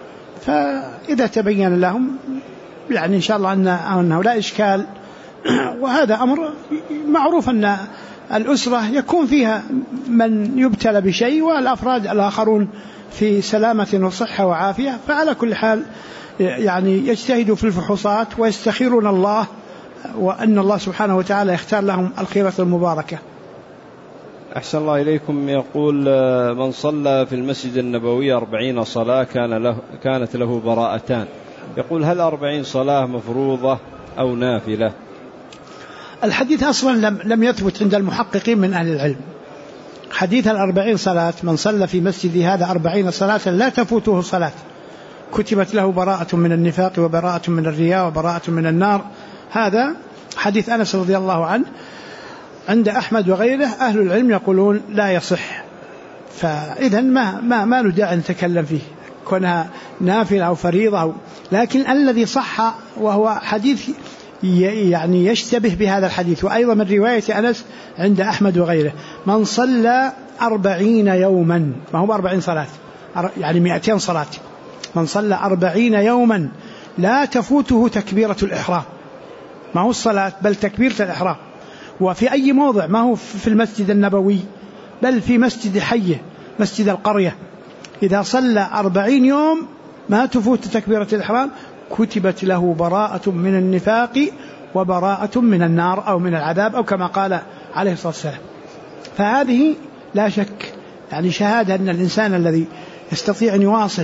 فإذا تبين لهم يعني إن شاء الله أنه لا إشكال. وهذا أمر معروف أن الأسرة يكون فيها من يبتلى بشيء والأفراد الآخرون في سلامة وصحة وعافية، فعلى كل حال يعني يجتهدوا في الفحوصات ويستخيرون الله، وأن الله سبحانه وتعالى يختار لهم الخيرة المباركة. أحسن الله إليكم. يقول من صلى في المسجد النبوي 40 صلاة كانت له براءتان. يقول هل 40 صلاة مفروضة أو نافلة؟ الحديث أصلا لم يثبت عند المحققين من أهل العلم. حديث 40 صلاة من صلى في مسجد هذا 40 صلاة لا تفوته صلاة كتبت له براءة من النفاق وبراءة من الرياء وبراءة من النار، هذا حديث أنس رضي الله عنه. عند أحمد وغيره أهل العلم يقولون لا يصح، فإذا ما ندع أن نتكلم فيه كونها نافلة أو فريضة لكن الذي صح وهو حديث يعني يشتبه بهذا الحديث. وأيضا من رواية أنس عند أحمد وغيره: من صلى 40 يوما، ما هو 40 صلاة، يعني 200 صلاة، من صلى 40 يوما لا تفوته تكبيرة الإحرام، ما هو الصلاة بل تكبيرة الإحرام. وفي أي موضع، ما هو في المسجد النبوي بل في مسجد حيه، مسجد القرية، إذا صلى 40 يوم ما تفوت تكبيرة الإحرام كتبت له براءة من النفاق وبراءة من النار أو من العذاب، أو كما قال عليه الصلاة والسلام. فهذه لا شك يعني شهادة أن الإنسان الذي يستطيع أن يواصل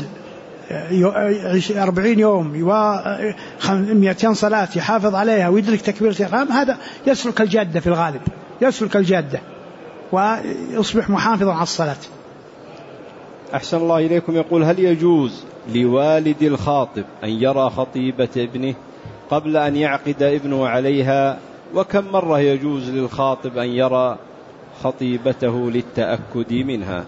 40 يوم 200 صلاة يحافظ عليها ويدرك تكبيرة الإحرام، هذا يسلك الجادة في الغالب، يسلك الجادة ويصبح محافظا على الصلاة. أحسن الله إليكم. يقول: هل يجوز لوالد الخاطب أن يرى خطيبة ابنه قبل أن يعقد ابنه عليها؟ وكم مرة يجوز للخاطب أن يرى خطيبته للتأكد منها؟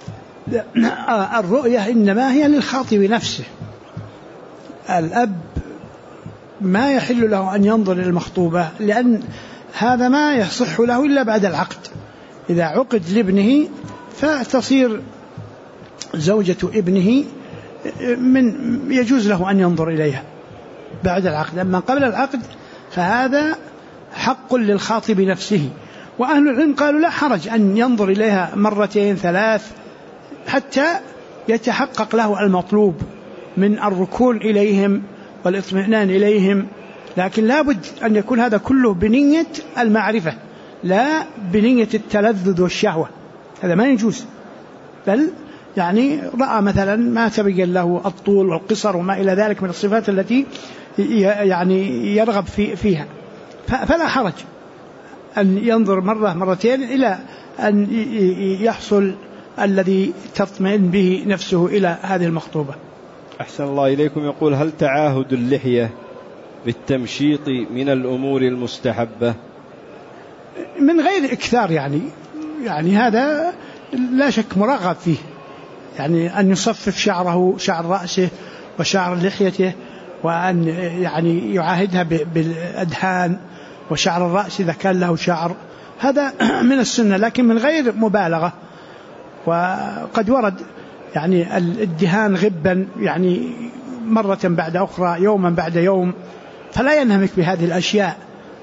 الرؤية إنما هي للخاطب نفسه. الأب ما يحل له أن ينظر إلى المخطوبة، لأن هذا ما يصح له إلا بعد العقد. إذا عقد لابنه فتصير زوجة ابنه يجوز له أن ينظر إليها بعد العقد. أما قبل العقد فهذا حق للخاطب نفسه. وأهل العلم قالوا لا حرج أن ينظر إليها 2 3 حتى يتحقق له المطلوب من الركون إليهم والاطمئنان إليهم، لكن لابد أن يكون هذا كله بنية المعرفة لا بنية التلذذ والشهوة، هذا ما يجوز. بل يعني رأى مثلا ما تبين له الطول والقصر وما إلى ذلك من الصفات التي يعني يرغب فيها، فلا حرج أن ينظر 1 2 إلى أن يحصل الذي تطمئن به نفسه إلى هذه المخطوبة. أحسن الله إليكم. يقول: هل تعاهد اللحية بالتمشيط من الأمور المستحبة؟ من غير إكثار، يعني هذا لا شك مرغب فيه، يعني أن يصفف شعره، شعر رأسه وشعر لحيته، وأن يعني يعاهدها بالأدهان وشعر الرأس إذا كان له شعر، هذا من السنة لكن من غير مبالغة. وقد ورد يعني الدهان غبا، يعني مرة بعد أخرى، يوما بعد يوم، فلا ينهمك بهذه الأشياء.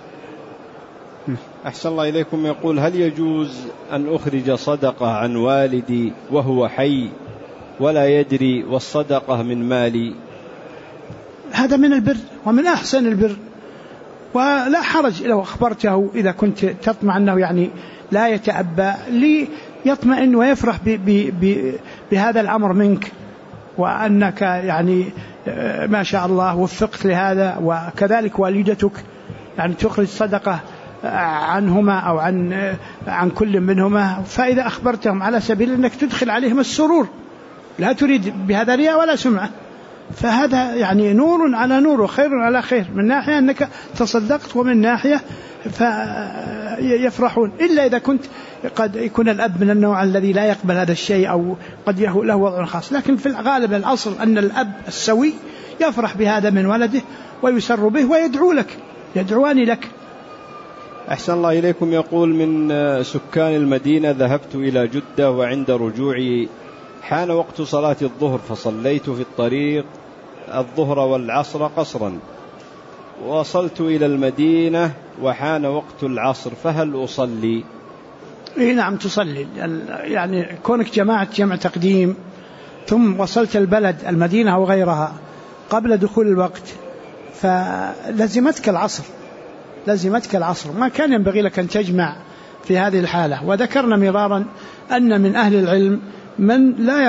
أحسن الله إليكم. يقول: هل يجوز أن أخرج صدقة عن والدي وهو حي ولا يدري والصدقة من مالي؟ هذا من البر ومن أحسن البر، ولا حرج لو أخبرته إذا كنت تطمع أنه يعني لا يتأبى ليطمئن ويفرح بهذا الأمر منك، وأنك يعني ما شاء الله وفقت لهذا. وكذلك والدتك يعني تخرج صدقة عنهما أو عن كل منهما، فإذا أخبرتهم على سبيل أنك تدخل عليهم السرور، لا تريد بهذا رياء ولا سمعة، فهذا يعني نور على نور وخير على خير، من ناحية أنك تصدقت ومن ناحية فيفرحون. إلا إذا كنت قد يكون الأب من النوع الذي لا يقبل هذا الشيء أو قد له وضع خاص، لكن في الغالب الأصل أن الأب السوي يفرح بهذا من ولده ويسر به ويدعو لك، يدعوان لك. أحسن الله إليكم. يقول: من سكان المدينة ذهبت إلى جدة، وعند رجوعي حان وقت صلاة الظهر، فصليت في الطريق الظهر والعصر قصرا، وصلت إلى المدينة وحان وقت العصر، فهل أصلي؟ إيه نعم تصلي، يعني كونك جمع تقديم ثم وصلت البلد المدينة أو غيرها قبل دخول الوقت فلزمتك العصر، ما كان ينبغي لك أن تجمع في هذه الحالة. وذكرنا مرارا أن من أهل العلم من لا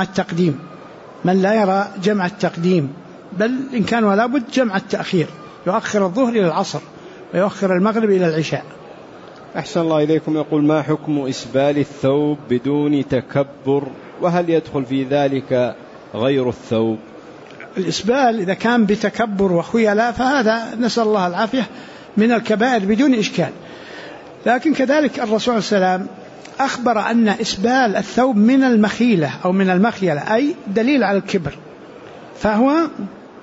يرى جمع التقديم، بل إن كان ولا بد جمع التأخير، يؤخر الظهر إلى العصر ويؤخر المغرب إلى العشاء. أحسن الله إليكم. يقول: ما حكم إسبال الثوب بدون تكبر، وهل يدخل في ذلك غير الثوب؟ الإسبال إذا كان بتكبر وخيلاء فهذا نسأل الله العافية من الكبائر بدون إشكال، لكن كذلك الرسول صلى الله عليه وسلم أخبر أن إسبال الثوب من المخيلة أو من المخيلة، أي دليل على الكبر، فهو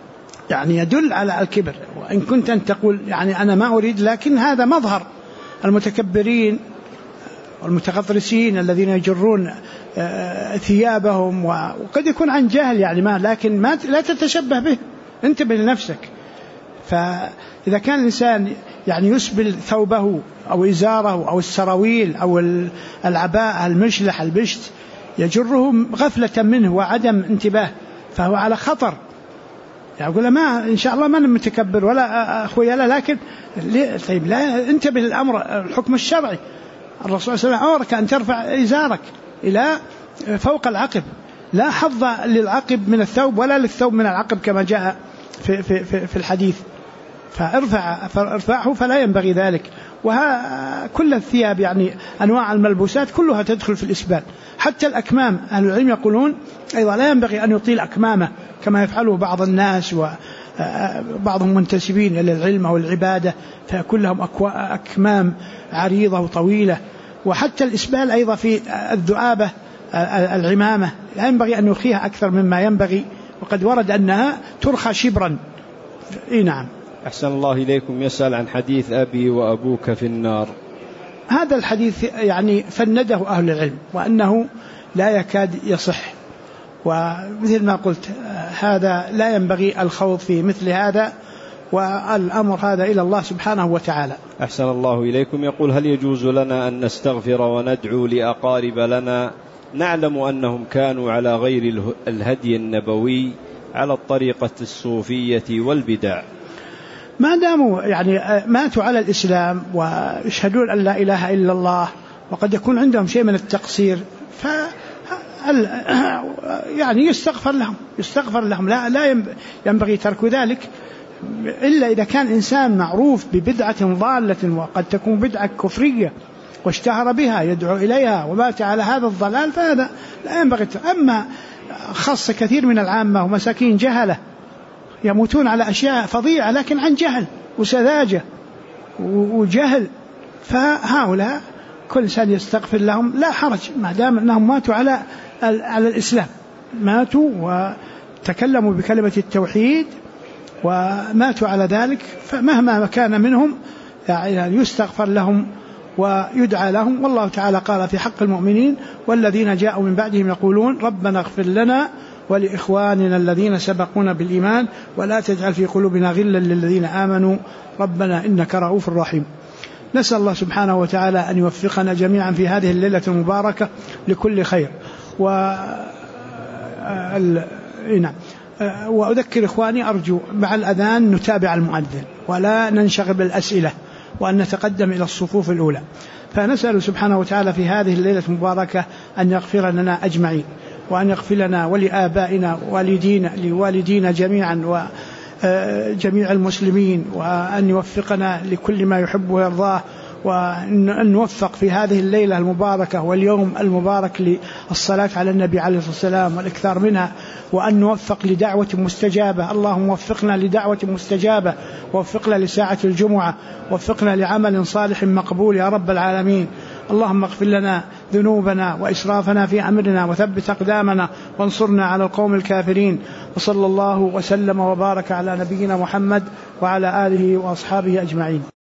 يعني يدل على الكبر. وإن كنت أن تقول يعني أنا ما أريد، لكن هذا مظهر المتكبرين والمتغطرسين الذين يجرون ثيابهم، وقد يكون عن جهل يعني لكن لا تتشبه به، انتبه لنفسك. فإذا كان الإنسان يعني يسبل ثوبه أو إزاره أو السراويل أو العباءة المشلح البشت يجره غفلة منه وعدم انتباه، فهو على خطر. يقول ما إن شاء الله ما متكبر ولا أخوي لا، لكن طيب لا انتبه للأمر الحكم الشرعي. الرسول صلى الله عليه وسلم أمرك أن ترفع إزارك إلى فوق العقب، لا حظ للعقب من الثوب ولا للثوب من العقب كما جاء في الحديث، فارفعه فلا ينبغي ذلك. كل الثياب يعني أنواع الملبوسات كلها تدخل في الإسبال، حتى الأكمام. أهل العلم يقولون أيضا لا ينبغي أن يطيل أكمامه كما يفعله بعض الناس، وبعضهم منتسبين إلى العلم أو العبادة فيكون لهم أكمام عريضة وطويلة. وحتى الإسبال أيضا في الذؤابة العمامة لا ينبغي أن يرخيها أكثر مما ينبغي، وقد ورد أنها ترخى شبرا. نعم. أحسن الله إليكم. يسأل عن حديث أبي وأبوك في النار. هذا الحديث يعني فنده أهل العلم وأنه لا يكاد يصح، ومثل ما قلت هذا لا ينبغي الخوض في مثل هذا، والأمر هذا إلى الله سبحانه وتعالى. أحسن الله إليكم. يقول هل يجوز لنا أن نستغفر وندعو لأقارب لنا نعلم أنهم كانوا على غير الهدي النبوي على الطريقة الصوفية والبدع؟ ما داموا يعني ماتوا على الإسلام ويشهدون أن لا إله إلا الله، وقد يكون عندهم شيء من التقصير، يعني يستغفر لهم لا ينبغي ترك ذلك، إلا إذا كان إنسان معروف ببدعة ضالة، وقد تكون بدعة كفرية واشتهر بها يدعو إليها ومات على هذا الضلال، فهذا لا ينبغي. أما خاصة كثير من العامة ومساكين جهلة يموتون على أشياء فظيعة لكن عن جهل وسذاجة وجهل، فهؤلاء كل إنسان يستغفر لهم لا حرج، ما دام أنهم ماتوا على الإسلام، ماتوا وتكلموا بكلمة التوحيد وماتوا على ذلك، فمهما كان منهم يعني يستغفر لهم ويدعى لهم. والله تعالى قال في حق المؤمنين والذين جاءوا من بعدهم يقولون ربنا اغفر لنا ولإخواننا الذين سبقونا بالإيمان ولا تجعل في قلوبنا غلا للذين آمنوا ربنا إنك رؤوف رحيم. نسأل الله سبحانه وتعالى أن يوفقنا جميعا في هذه الليلة المباركة لكل خير. وأذكر إخواني أرجو مع الأذان نتابع المؤذن ولا ننشغل بالأسئلة، وأن نتقدم إلى الصفوف الأولى. فنسأل سبحانه وتعالى في هذه الليلة المباركة أن يغفر لنا أجمعين، وأن يغفر لنا ولآبائنا لوالدينا جميعا وجميع المسلمين، وأن يوفقنا لكل ما يحب ويرضاه، وأن نوفق في هذه الليلة المباركة واليوم المبارك للصلاة على النبي عليه الصلاة والسلام والإكثار منها، وأن نوفق لدعوة مستجابة. اللهم وفقنا لدعوة مستجابة، ووفقنا لساعة الجمعة، ووفقنا لعمل صالح مقبول يا رب العالمين. اللهم اغفر لنا ذنوبنا وإسرافنا في أمرنا، وثبت أقدامنا، وانصرنا على القوم الكافرين. وصلى الله وسلم وبارك على نبينا محمد وعلى آله وأصحابه أجمعين.